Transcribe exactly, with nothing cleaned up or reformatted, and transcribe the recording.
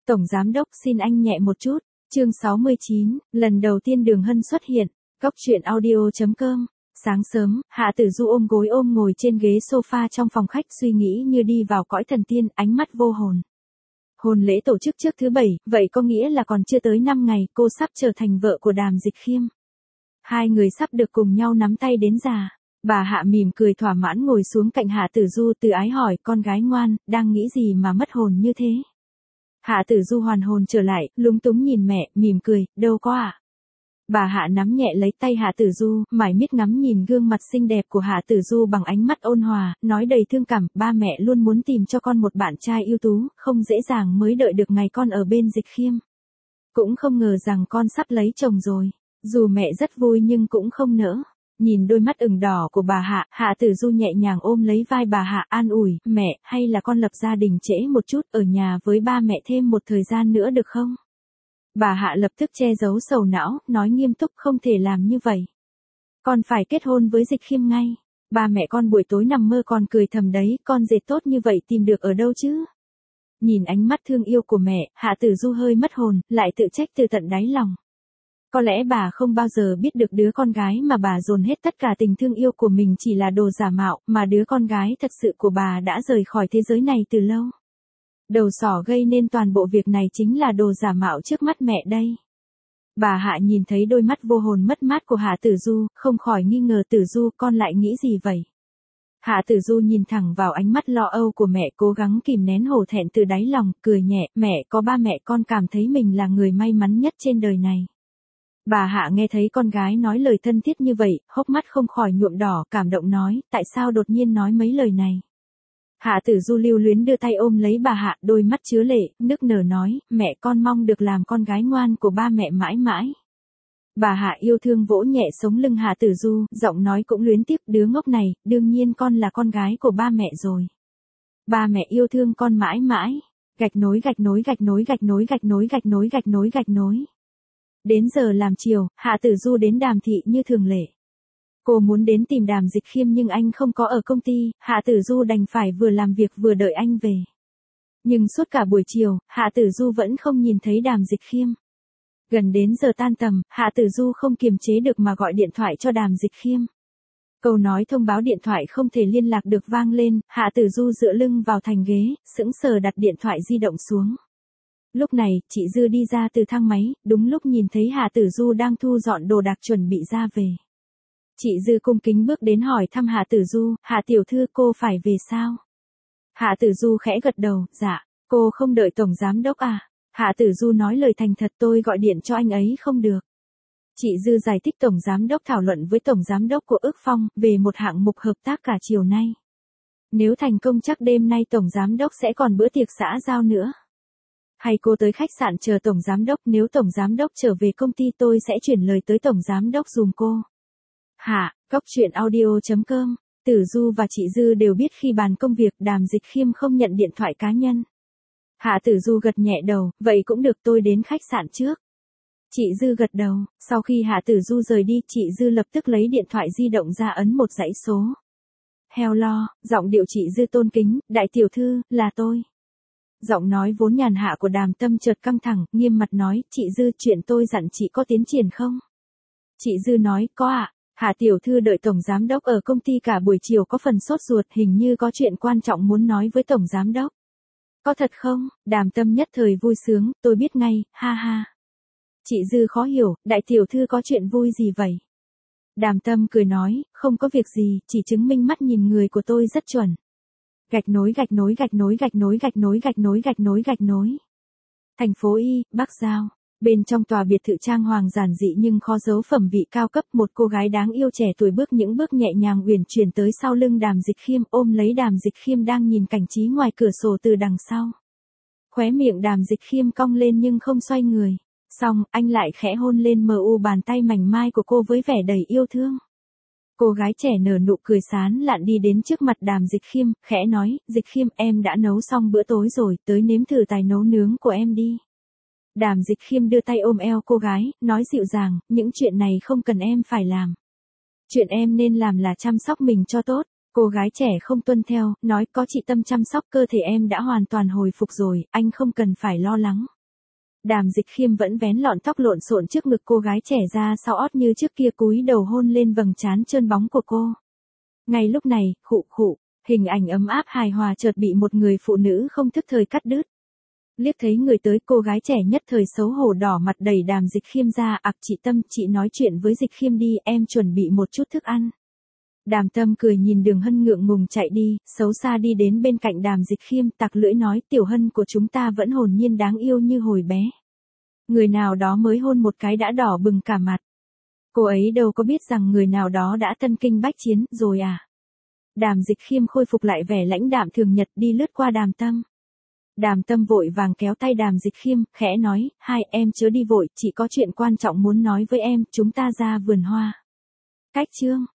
Tổng Giám Đốc xin anh nhẹ một chút. Chương sáu mươi chín, lần đầu tiên Đường Hân xuất hiện. Cốc truyện audio chấm com. Sáng sớm, Hạ Tử Du ôm gối ôm ngồi trên ghế sofa trong phòng khách suy nghĩ như đi vào cõi thần tiên, ánh mắt vô hồn. Hôn lễ tổ chức trước thứ bảy, vậy có nghĩa là còn chưa tới năm ngày, cô sắp trở thành vợ của Đàm Dịch Khiêm. Hai người sắp được cùng nhau nắm tay đến già. Bà Hạ mỉm cười thỏa mãn ngồi xuống cạnh Hạ Tử Du, từ ái hỏi, con gái ngoan, đang nghĩ gì mà mất hồn như thế? Hạ Tử Du hoàn hồn trở lại, lúng túng nhìn mẹ, mỉm cười, đâu có ạ. À? Bà Hạ nắm nhẹ lấy tay Hạ Tử Du, mải miết ngắm nhìn gương mặt xinh đẹp của Hạ Tử Du bằng ánh mắt ôn hòa, nói đầy thương cảm, ba mẹ luôn muốn tìm cho con một bạn trai ưu tú, không dễ dàng mới đợi được ngày con ở bên Dịch Khiêm. Cũng không ngờ rằng con sắp lấy chồng rồi. Dù mẹ rất vui nhưng cũng không nỡ. Nhìn đôi mắt ửng đỏ của bà Hạ, Hạ Tử Du nhẹ nhàng ôm lấy vai bà Hạ, an ủi, mẹ, hay là con lập gia đình trễ một chút, ở nhà với ba mẹ thêm một thời gian nữa được không? Bà Hạ lập tức che giấu sầu não, nói nghiêm túc, không thể làm như vậy. Con phải kết hôn với Dịch Khiêm ngay. Ba mẹ con buổi tối nằm mơ còn cười thầm đấy, con dệt tốt như vậy tìm được ở đâu chứ? Nhìn ánh mắt thương yêu của mẹ, Hạ Tử Du hơi mất hồn, lại tự trách từ tận đáy lòng. Có lẽ bà không bao giờ biết được đứa con gái mà bà dồn hết tất cả tình thương yêu của mình chỉ là đồ giả mạo, mà đứa con gái thật sự của bà đã rời khỏi thế giới này từ lâu. Đầu sỏ gây nên toàn bộ việc này chính là đồ giả mạo trước mắt mẹ đây. Bà Hạ nhìn thấy đôi mắt vô hồn mất mát của Hạ Tử Du, không khỏi nghi ngờ, Tử Du, con lại nghĩ gì vậy? Hạ Tử Du nhìn thẳng vào ánh mắt lo âu của mẹ, cố gắng kìm nén hổ thẹn từ đáy lòng, cười nhẹ, mẹ, có ba mẹ con cảm thấy mình là người may mắn nhất trên đời này. Bà Hạ nghe thấy con gái nói lời thân thiết như vậy, hốc mắt không khỏi nhuộm đỏ, cảm động nói, tại sao đột nhiên nói mấy lời này? Hạ Tử Du lưu luyến đưa tay ôm lấy bà Hạ, đôi mắt chứa lệ, nức nở nói, mẹ con mong được làm con gái ngoan của ba mẹ mãi mãi. Bà Hạ yêu thương vỗ nhẹ sống lưng Hạ Tử Du, giọng nói cũng luyến tiếc, đứa ngốc này, đương nhiên con là con gái của ba mẹ rồi. Ba mẹ yêu thương con mãi mãi. Gạch nối gạch nối gạch nối gạch nối gạch nối gạch nối gạch nối gạch nối. Đến giờ làm chiều, Hạ Tử Du đến Đàm thị như thường lệ. Cô muốn đến tìm Đàm Dịch Khiêm nhưng anh không có ở công ty, Hạ Tử Du đành phải vừa làm việc vừa đợi anh về. Nhưng suốt cả buổi chiều, Hạ Tử Du vẫn không nhìn thấy Đàm Dịch Khiêm. Gần đến giờ tan tầm, Hạ Tử Du không kiềm chế được mà gọi điện thoại cho Đàm Dịch Khiêm. Câu nói thông báo điện thoại không thể liên lạc được vang lên, Hạ Tử Du dựa lưng vào thành ghế, sững sờ đặt điện thoại di động xuống. Lúc này, chị Dư đi ra từ thang máy, đúng lúc nhìn thấy Hạ Tử Du đang thu dọn đồ đạc chuẩn bị ra về. Chị Dư cung kính bước đến hỏi thăm Hạ Tử Du, Hạ tiểu thư, cô phải về sao? Hạ Tử Du khẽ gật đầu, dạ, cô không đợi Tổng Giám Đốc à? Hạ Tử Du nói lời thành thật, tôi gọi điện cho anh ấy không được. Chị Dư giải thích Tổng Giám Đốc thảo luận với Tổng Giám Đốc của Ước Phong, về một hạng mục hợp tác cả chiều nay. Nếu thành công chắc đêm nay Tổng Giám Đốc sẽ còn bữa tiệc xã giao nữa. Hay cô tới khách sạn chờ Tổng Giám Đốc, nếu Tổng Giám Đốc trở về công ty tôi sẽ chuyển lời tới Tổng Giám Đốc dùm cô. Hạ, cốc truyện audio chấm com. Tử Du và chị Dư đều biết khi bàn công việc Đàm Dịch Khiêm không nhận điện thoại cá nhân. Hạ Tử Du gật nhẹ đầu, vậy cũng được, tôi đến khách sạn trước. Chị Dư gật đầu, sau khi Hạ Tử Du rời đi, chị Dư lập tức lấy điện thoại di động ra ấn một dãy số. Hello, giọng điệu chị Dư tôn kính, đại tiểu thư, là tôi. Giọng nói vốn nhàn hạ của Đàm Tâm chợt căng thẳng, nghiêm mặt nói, chị Dư, chuyện tôi dặn chị có tiến triển không? Chị Dư nói, có ạ. À. Hạ tiểu thư đợi Tổng Giám Đốc ở công ty cả buổi chiều có phần sốt ruột, hình như có chuyện quan trọng muốn nói với Tổng Giám Đốc. Có thật không? Đàm Tâm nhất thời vui sướng, tôi biết ngay, ha ha. Chị Dư khó hiểu, đại tiểu thư có chuyện vui gì vậy? Đàm Tâm cười nói, không có việc gì, chỉ chứng minh mắt nhìn người của tôi rất chuẩn. Gạch nối gạch nối gạch nối gạch nối gạch nối gạch nối gạch nối gạch nối. Thành phố Y, Bắc Giao. Bên trong tòa biệt thự trang hoàng giản dị nhưng khó giấu phẩm vị cao cấp, một cô gái đáng yêu trẻ tuổi bước những bước nhẹ nhàng uyển chuyển tới sau lưng Đàm Dịch Khiêm, ôm lấy Đàm Dịch Khiêm đang nhìn cảnh trí ngoài cửa sổ từ đằng sau. Khóe miệng Đàm Dịch Khiêm cong lên nhưng không xoay người. Xong, anh lại khẽ hôn lên mờ u bàn tay mảnh mai của cô với vẻ đầy yêu thương. Cô gái trẻ nở nụ cười sán lạn đi đến trước mặt Đàm Dịch Khiêm, khẽ nói, Dịch Khiêm, em đã nấu xong bữa tối rồi, tới nếm thử tài nấu nướng của em đi. Đàm Dịch Khiêm đưa tay ôm eo cô gái, nói dịu dàng, những chuyện này không cần em phải làm. Chuyện em nên làm là chăm sóc mình cho tốt. Cô gái trẻ không tuân theo, nói, có chị Tâm chăm sóc cơ thể em đã hoàn toàn hồi phục rồi, anh không cần phải lo lắng. Đàm Dịch Khiêm vẫn vén lọn tóc lộn xộn trước ngực cô gái trẻ ra sau ót như trước kia, cúi đầu hôn lên vầng trán trơn bóng của cô. Ngay lúc này, khụ khụ, hình ảnh ấm áp hài hòa chợt bị một người phụ nữ không thức thời cắt đứt. Liếc thấy người tới, cô gái trẻ nhất thời xấu hổ đỏ mặt đẩy Đàm Dịch Khiêm ra. Ặc chị Tâm, chị nói chuyện với Dịch Khiêm đi, em chuẩn bị một chút thức ăn. Đàm Tâm cười nhìn Đường Hân ngượng ngùng chạy đi, xấu xa đi đến bên cạnh Đàm Dịch Khiêm, tặc lưỡi nói, Tiểu Hân của chúng ta vẫn hồn nhiên đáng yêu như hồi bé. Người nào đó mới hôn một cái đã đỏ bừng cả mặt. Cô ấy đâu có biết rằng người nào đó đã tân kinh bách chiến rồi à. Đàm Dịch Khiêm khôi phục lại vẻ lãnh đạm thường nhật, đi lướt qua Đàm Tâm. Đàm Tâm vội vàng kéo tay Đàm Dịch Khiêm, khẽ nói, hai em chớ đi vội, chị có chuyện quan trọng muốn nói với em, chúng ta ra vườn hoa. Cách chương